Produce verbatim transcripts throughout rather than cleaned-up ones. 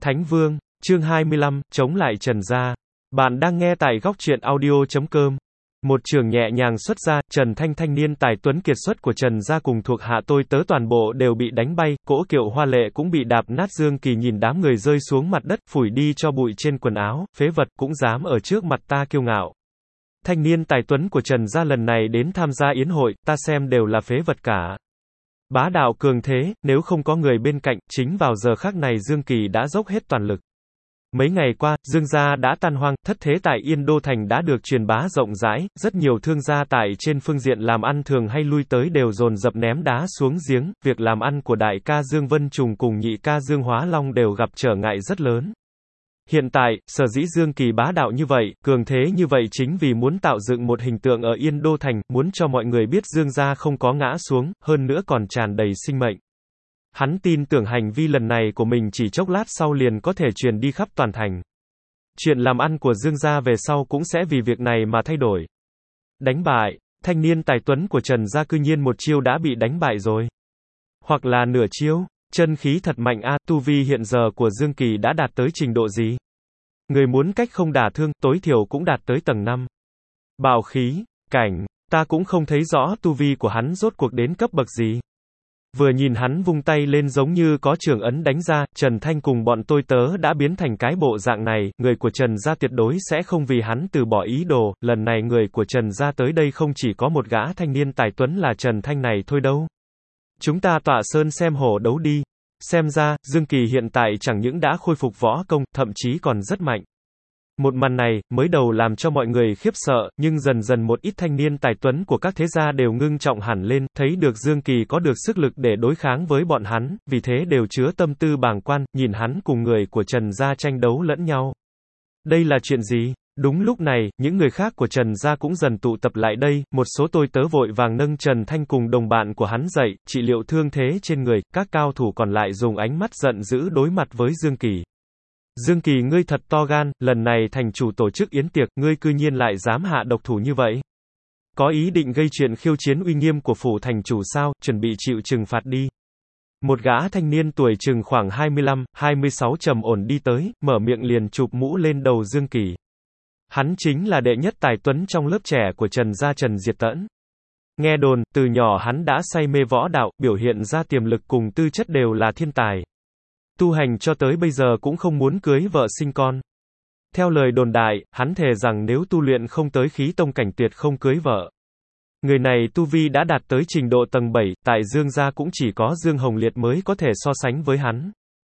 Thánh Vương, chương hai mươi lăm, chống lại Trần gia. Bạn đang nghe tại góc truyện audio chấm com. Một trường nhẹ nhàng xuất ra, Trần Thanh thanh niên tài tuấn kiệt xuất của Trần gia cùng thuộc hạ tôi tớ toàn bộ đều bị đánh bay, cỗ kiệu hoa lệ cũng bị đạp nát. Dương Kỳ nhìn đám người rơi xuống mặt đất, phủi đi cho bụi trên quần áo, phế vật cũng dám ở trước mặt ta kiêu ngạo. Thanh niên tài tuấn của Trần gia lần này đến tham gia yến hội, ta xem đều là phế vật cả. Bá đạo cường thế, nếu không có người bên cạnh, chính vào giờ khắc này Dương Kỳ đã dốc hết toàn lực. Mấy ngày qua, Dương gia đã tan hoang, thất thế tại Yên Đô Thành đã được truyền bá rộng rãi, rất nhiều thương gia tại trên phương diện làm ăn thường hay lui tới đều dồn dập ném đá xuống giếng, việc làm ăn của đại ca Dương Vân Trùng cùng nhị ca Dương Hóa Long đều gặp trở ngại rất lớn. Hiện tại, sở dĩ Dương Kỳ bá đạo như vậy, cường thế như vậy chính vì muốn tạo dựng một hình tượng ở Yên Đô Thành, muốn cho mọi người biết Dương gia không có ngã xuống, hơn nữa còn tràn đầy sinh mệnh. Hắn tin tưởng hành vi lần này của mình chỉ chốc lát sau liền có thể truyền đi khắp toàn thành. Chuyện làm ăn của Dương gia về sau cũng sẽ vì việc này mà thay đổi. Đánh bại, thanh niên tài tuấn của Trần gia cư nhiên một chiêu đã bị đánh bại rồi. Hoặc là nửa chiêu, chân khí thật mạnh a, tu vi hiện giờ của Dương Kỳ đã đạt tới trình độ gì? Người muốn cách không đả thương, tối thiểu cũng đạt tới tầng năm. Bạo khí, cảnh, ta cũng không thấy rõ tu vi của hắn rốt cuộc đến cấp bậc gì. Vừa nhìn hắn vung tay lên giống như có trường ấn đánh ra, Trần Thanh cùng bọn tôi tớ đã biến thành cái bộ dạng này, người của Trần gia tuyệt đối sẽ không vì hắn từ bỏ ý đồ, lần này người của Trần gia tới đây không chỉ có một gã thanh niên tài tuấn là Trần Thanh này thôi đâu. Chúng ta tọa sơn xem hổ đấu đi. Xem ra, Dương Kỳ hiện tại chẳng những đã khôi phục võ công, thậm chí còn rất mạnh. Một màn này, mới đầu làm cho mọi người khiếp sợ, nhưng dần dần một ít thanh niên tài tuấn của các thế gia đều ngưng trọng hẳn lên, thấy được Dương Kỳ có được sức lực để đối kháng với bọn hắn, vì thế đều chứa tâm tư bàng quan, nhìn hắn cùng người của Trần gia tranh đấu lẫn nhau. Đây là chuyện gì? Đúng lúc này, những người khác của Trần gia cũng dần tụ tập lại đây, một số tôi tớ vội vàng nâng Trần Thanh cùng đồng bạn của hắn dậy, trị liệu thương thế trên người, các cao thủ còn lại dùng ánh mắt giận dữ đối mặt với Dương Kỳ. Dương Kỳ ngươi thật to gan, lần này thành chủ tổ chức yến tiệc, ngươi cư nhiên lại dám hạ độc thủ như vậy. Có ý định gây chuyện khiêu chiến uy nghiêm của phủ thành chủ sao, chuẩn bị chịu trừng phạt đi. Một gã thanh niên tuổi chừng khoảng hai mươi lăm, hai mươi sáu trầm ổn đi tới, mở miệng liền chụp mũ lên đầu Dương Kỳ. Hắn chính là đệ nhất tài tuấn trong lớp trẻ của Trần gia Trần Diệt Tẫn. Nghe đồn, từ nhỏ hắn đã say mê võ đạo, biểu hiện ra tiềm lực cùng tư chất đều là thiên tài. Tu hành cho tới bây giờ cũng không muốn cưới vợ sinh con. Theo lời đồn đại, hắn thề rằng nếu tu luyện không tới khí tông cảnh tuyệt không cưới vợ. Người này tu vi đã đạt tới trình độ tầng bảy, tại Dương gia cũng chỉ có Dương Hồng Liệt mới có thể so sánh với hắn.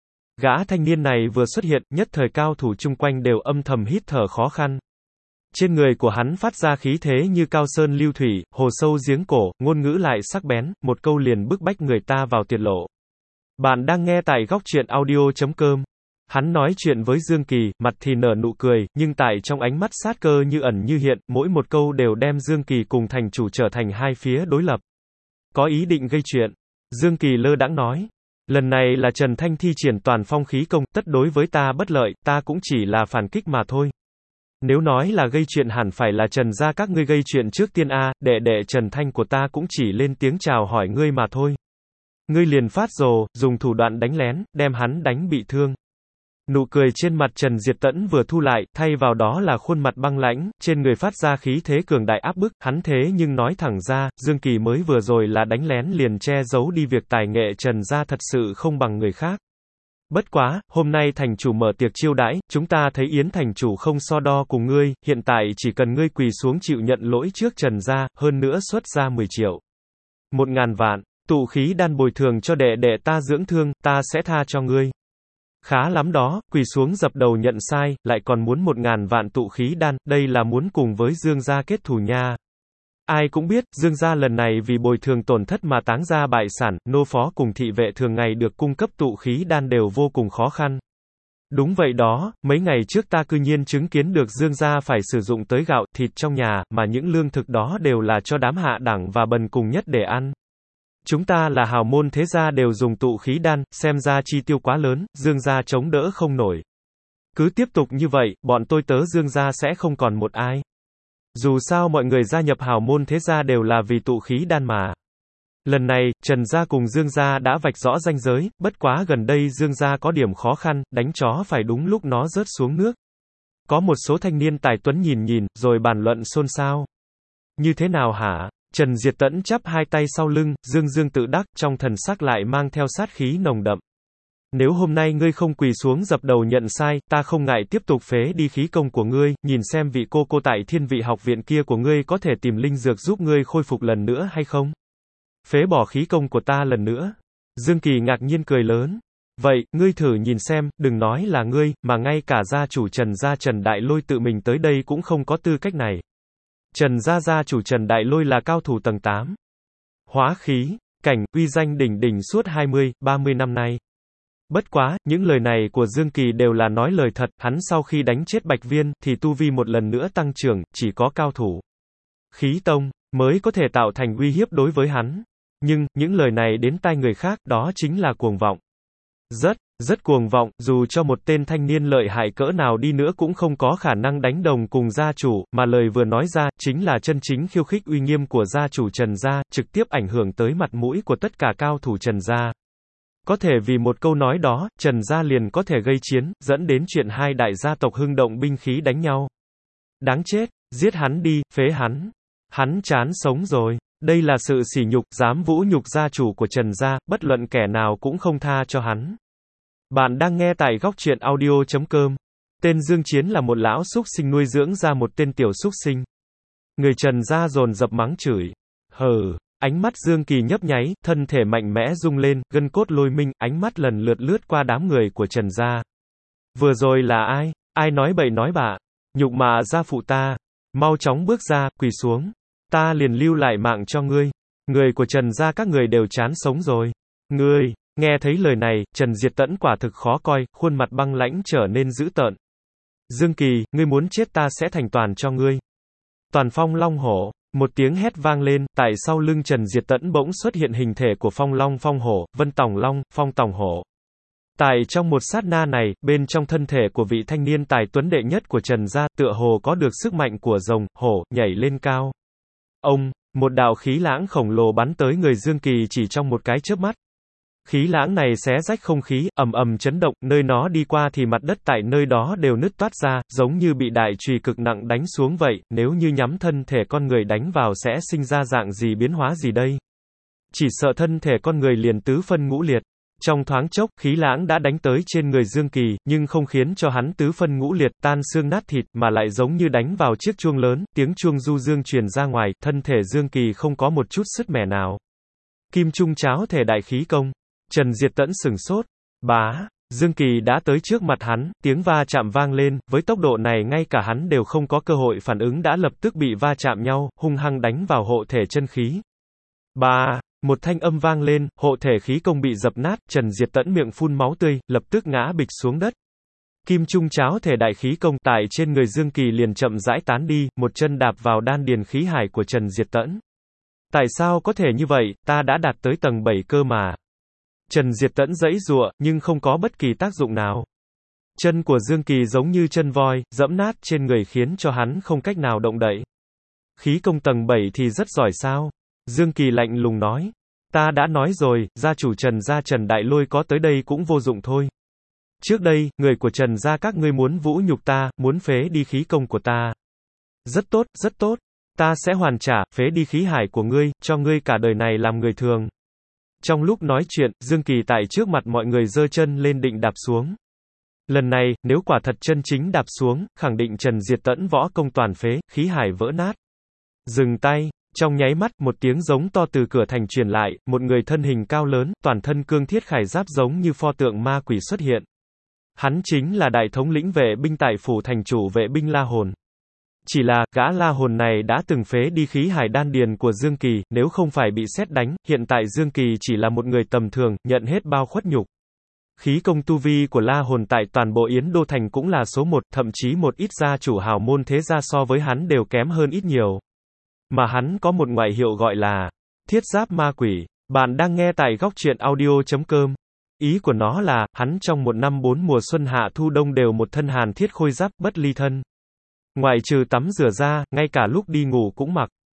Gã thanh niên này vừa xuất hiện, nhất thời cao thủ chung quanh đều âm thầm hít thở khó khăn. Trên người của hắn phát ra khí thế như cao sơn lưu thủy, hồ sâu giếng cổ, ngôn ngữ lại sắc bén, một câu liền bức bách người ta vào tuyệt lộ. Bạn đang nghe tại góc truyện audio chấm com. Hắn nói chuyện với Dương Kỳ, mặt thì nở nụ cười, nhưng tại trong ánh mắt sát cơ như ẩn như hiện, mỗi một câu đều đem Dương Kỳ cùng thành chủ trở thành hai phía đối lập. Có ý định gây chuyện. Dương Kỳ lơ đãng nói. Lần này là Trần Thanh thi triển toàn phong khí công, tất đối với ta bất lợi, ta cũng chỉ là phản kích mà thôi. Nếu nói là gây chuyện hẳn phải là Trần gia các ngươi gây chuyện trước tiên a, đệ đệ Trần Thanh của ta cũng chỉ lên tiếng chào hỏi ngươi mà thôi. Ngươi liền phát rồ, dùng thủ đoạn đánh lén, đem hắn đánh bị thương. Nụ cười trên mặt Trần Diệt Tẫn vừa thu lại, thay vào đó là khuôn mặt băng lãnh, trên người phát ra khí thế cường đại áp bức, hắn thế nhưng nói thẳng ra, Dương Kỳ mới vừa rồi là đánh lén liền che giấu đi việc tài nghệ Trần gia thật sự không bằng người khác. Bất quá, hôm nay thành chủ mở tiệc chiêu đãi, chúng ta thấy Yến thành chủ không so đo cùng ngươi, hiện tại chỉ cần ngươi quỳ xuống chịu nhận lỗi trước Trần gia, hơn nữa xuất ra mười triệu. Một ngàn vạn, tụ khí đan bồi thường cho đệ đệ ta dưỡng thương, ta sẽ tha cho ngươi. Khá lắm đó, quỳ xuống dập đầu nhận sai, lại còn muốn một ngàn vạn tụ khí đan, đây là muốn cùng với Dương gia kết thù nha. Ai cũng biết, Dương gia lần này vì bồi thường tổn thất mà táng ra bại sản, nô phó cùng thị vệ thường ngày được cung cấp tụ khí đan đều vô cùng khó khăn. Đúng vậy đó, mấy ngày trước ta cư nhiên chứng kiến được Dương gia phải sử dụng tới gạo, thịt trong nhà, mà những lương thực đó đều là cho đám hạ đẳng và bần cùng nhất để ăn. Chúng ta là hào môn thế gia đều dùng tụ khí đan, xem ra chi tiêu quá lớn, Dương gia chống đỡ không nổi. Cứ tiếp tục như vậy, bọn tôi tớ Dương gia sẽ không còn một ai. Dù sao mọi người gia nhập hào môn thế gia đều là vì tụ khí đan mà. Lần này, Trần gia cùng Dương gia đã vạch rõ ranh giới, bất quá gần đây Dương gia có điểm khó khăn, đánh chó phải đúng lúc nó rớt xuống nước. Có một số thanh niên tài tuấn nhìn nhìn, rồi bàn luận xôn xao. Như thế nào hả? Trần Diệt Tẫn chắp hai tay sau lưng, dương dương tự đắc, trong thần sắc lại mang theo sát khí nồng đậm. Nếu hôm nay ngươi không quỳ xuống dập đầu nhận sai, ta không ngại tiếp tục phế đi khí công của ngươi, nhìn xem vị cô cô tại Thiên Vị học viện kia của ngươi có thể tìm linh dược giúp ngươi khôi phục lần nữa hay không? Phế bỏ khí công của ta lần nữa. Dương Kỳ ngạc nhiên cười lớn. Vậy, ngươi thử nhìn xem, đừng nói là ngươi, mà ngay cả gia chủ Trần gia Trần Đại Lôi tự mình tới đây cũng không có tư cách này. Trần gia gia chủ Trần Đại Lôi là cao thủ tầng tám. Hóa khí, cảnh, uy danh đỉnh đỉnh suốt hai mươi, ba mươi năm nay. Bất quá, những lời này của Dương Kỳ đều là nói lời thật, hắn sau khi đánh chết Bạch Viên, thì tu vi một lần nữa tăng trưởng, chỉ có cao thủ khí tông, mới có thể tạo thành uy hiếp đối với hắn. Nhưng, những lời này đến tai người khác, đó chính là cuồng vọng. Rất, rất cuồng vọng, dù cho một tên thanh niên lợi hại cỡ nào đi nữa cũng không có khả năng đánh đồng cùng gia chủ, mà lời vừa nói ra, chính là chân chính khiêu khích uy nghiêm của gia chủ Trần gia, trực tiếp ảnh hưởng tới mặt mũi của tất cả cao thủ Trần gia. Có thể vì một câu nói đó, Trần gia liền có thể gây chiến, dẫn đến chuyện hai đại gia tộc hưng động binh khí đánh nhau. Đáng chết, giết hắn đi, phế hắn. Hắn chán sống rồi. Đây là sự sỉ nhục, dám vũ nhục gia chủ của Trần gia, bất luận kẻ nào cũng không tha cho hắn. Bạn đang nghe tại góc truyện audio chấm com. Tên Dương Chiến là một lão súc sinh nuôi dưỡng ra một tên tiểu súc sinh. Người Trần gia dồn dập mắng chửi. Hừ, ánh mắt Dương Kỳ nhấp nháy, thân thể mạnh mẽ rung lên, gân cốt lôi minh, ánh mắt lần lượt lướt qua đám người của Trần gia. Vừa rồi là ai? Ai nói bậy nói bạ? Nhục mạ gia phụ ta. Mau chóng bước ra, quỳ xuống. Ta liền lưu lại mạng cho ngươi. Người của Trần gia các người đều chán sống rồi. Ngươi, nghe thấy lời này, Trần Diệt Tẫn quả thực khó coi, khuôn mặt băng lãnh trở nên dữ tợn. Dương Kỳ, ngươi muốn chết ta sẽ thành toàn cho ngươi. Toàn phong long hổ, một tiếng hét vang lên, tại sau lưng Trần Diệt Tẫn bỗng xuất hiện hình thể của phong long phong hổ, vân tòng long, phong tòng hổ. Tại trong một sát na này, bên trong thân thể của vị thanh niên tài tuấn đệ nhất của Trần gia, tựa hồ có được sức mạnh của rồng, hổ, nhảy lên cao. Ông, một đạo khí lãng khổng lồ bắn tới người Dương Kỳ chỉ trong một cái chớp mắt. Khí lãng này xé rách không khí, ầm ầm chấn động, nơi nó đi qua thì mặt đất tại nơi đó đều nứt toát ra, giống như bị đại chùy cực nặng đánh xuống vậy, nếu như nhắm thân thể con người đánh vào sẽ sinh ra dạng gì biến hóa gì đây? Chỉ sợ thân thể con người liền tứ phân ngũ liệt. Trong thoáng chốc, khí lãng đã đánh tới trên người Dương Kỳ, nhưng không khiến cho hắn tứ phân ngũ liệt, tan xương nát thịt, mà lại giống như đánh vào chiếc chuông lớn, tiếng chuông du dương truyền ra ngoài, thân thể Dương Kỳ không có một chút sứt mẻ nào. Kim Trung Cháo Thể Đại Khí Công. Trần Diệt Tẫn sửng sốt. Bá, Dương Kỳ đã tới trước mặt hắn, tiếng va chạm vang lên, với tốc độ này ngay cả hắn đều không có cơ hội phản ứng đã lập tức bị va chạm nhau, hung hăng đánh vào hộ thể chân khí. Ba, một thanh âm vang lên, hộ thể khí công bị dập nát, Trần Diệt Tẫn miệng phun máu tươi, lập tức ngã bịch xuống đất. Kim Trung Cháo Thể Đại Khí Công tại trên người Dương Kỳ liền chậm rãi tán đi, một chân đạp vào đan điền khí hải của Trần Diệt Tẫn. Tại sao có thể như vậy, ta đã đạt tới tầng bảy cơ mà. Trần Diệt Tẫn giãy giụa, nhưng không có bất kỳ tác dụng nào. Chân của Dương Kỳ giống như chân voi, dẫm nát trên người khiến cho hắn không cách nào động đậy. Khí công tầng bảy thì rất giỏi sao? Dương Kỳ lạnh lùng nói. Ta đã nói rồi, gia chủ Trần gia Trần Đại Lôi có tới đây cũng vô dụng thôi. Trước đây, người của Trần gia các ngươi muốn vũ nhục ta, muốn phế đi khí công của ta. Rất tốt, rất tốt. Ta sẽ hoàn trả, phế đi khí hải của ngươi, cho ngươi cả đời này làm người thường. Trong lúc nói chuyện, Dương Kỳ tại trước mặt mọi người giơ chân lên định đạp xuống. Lần này, nếu quả thật chân chính đạp xuống, khẳng định Trần Diệt Tẫn võ công toàn phế, khí hải vỡ nát. Dừng tay. Trong nháy mắt, một tiếng giống to từ cửa thành truyền lại, một người thân hình cao lớn, toàn thân cương thiết khải giáp giống như pho tượng ma quỷ xuất hiện. Hắn chính là đại thống lĩnh vệ binh tại phủ thành chủ vệ binh La Hồn. Chỉ là, gã La Hồn này đã từng phế đi khí hải đan điền của Dương Kỳ, nếu không phải bị sét đánh, hiện tại Dương Kỳ chỉ là một người tầm thường, nhận hết bao khuất nhục. Khí công tu vi của La Hồn tại toàn bộ Yến Đô Thành cũng là số một, thậm chí một ít gia chủ hào môn thế gia so với hắn đều kém hơn ít nhiều. Mà hắn có một ngoại hiệu gọi là Thiết Giáp Ma Quỷ. Bạn đang nghe tại góc truyện audio chấm com. Ý của nó là, hắn trong một năm bốn mùa xuân hạ thu đông đều một thân hàn thiết khôi giáp, bất ly thân. Ngoại trừ tắm rửa ra, ngay cả lúc đi ngủ cũng mặc.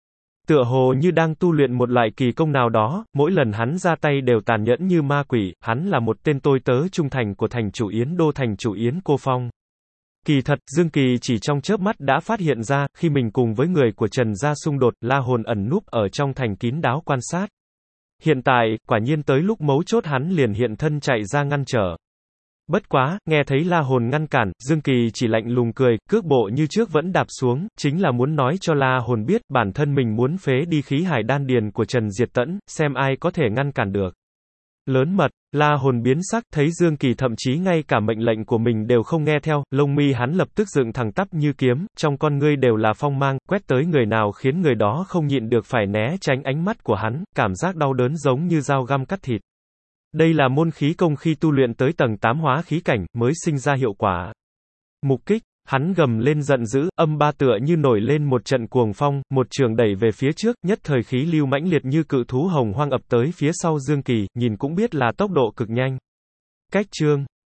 Tựa hồ như đang tu luyện một loại kỳ công nào đó, mỗi lần hắn ra tay đều tàn nhẫn như ma quỷ, hắn là một tên tôi tớ trung thành của thành chủ Yến Đô thành chủ Yến Cô Phong. Kỳ thật, Dương Kỳ chỉ trong chớp mắt đã phát hiện ra, khi mình cùng với người của Trần gia xung đột, La Hồn ẩn núp ở trong thành kín đáo quan sát. Hiện tại, quả nhiên tới lúc mấu chốt hắn liền hiện thân chạy ra ngăn trở. Bất quá, nghe thấy La Hồn ngăn cản, Dương Kỳ chỉ lạnh lùng cười, cước bộ như trước vẫn đạp xuống, chính là muốn nói cho La Hồn biết, bản thân mình muốn phế đi khí hải đan điền của Trần Diệt Tẫn, xem ai có thể ngăn cản được. Lớn mật, La Hồn biến sắc, thấy Dương Kỳ thậm chí ngay cả mệnh lệnh của mình đều không nghe theo, lông mi hắn lập tức dựng thẳng tắp như kiếm, trong con ngươi đều là phong mang, quét tới người nào khiến người đó không nhịn được phải né tránh ánh mắt của hắn, cảm giác đau đớn giống như dao găm cắt thịt. Đây là môn khí công khi tu luyện tới tầng tám hóa khí cảnh, mới sinh ra hiệu quả. Mục kích, hắn gầm lên giận dữ, âm ba tựa như nổi lên một trận cuồng phong, một trường đẩy về phía trước, nhất thời khí lưu mãnh liệt như cự thú hồng hoang ập tới phía sau Dương Kỳ, nhìn cũng biết là tốc độ cực nhanh. Cách chương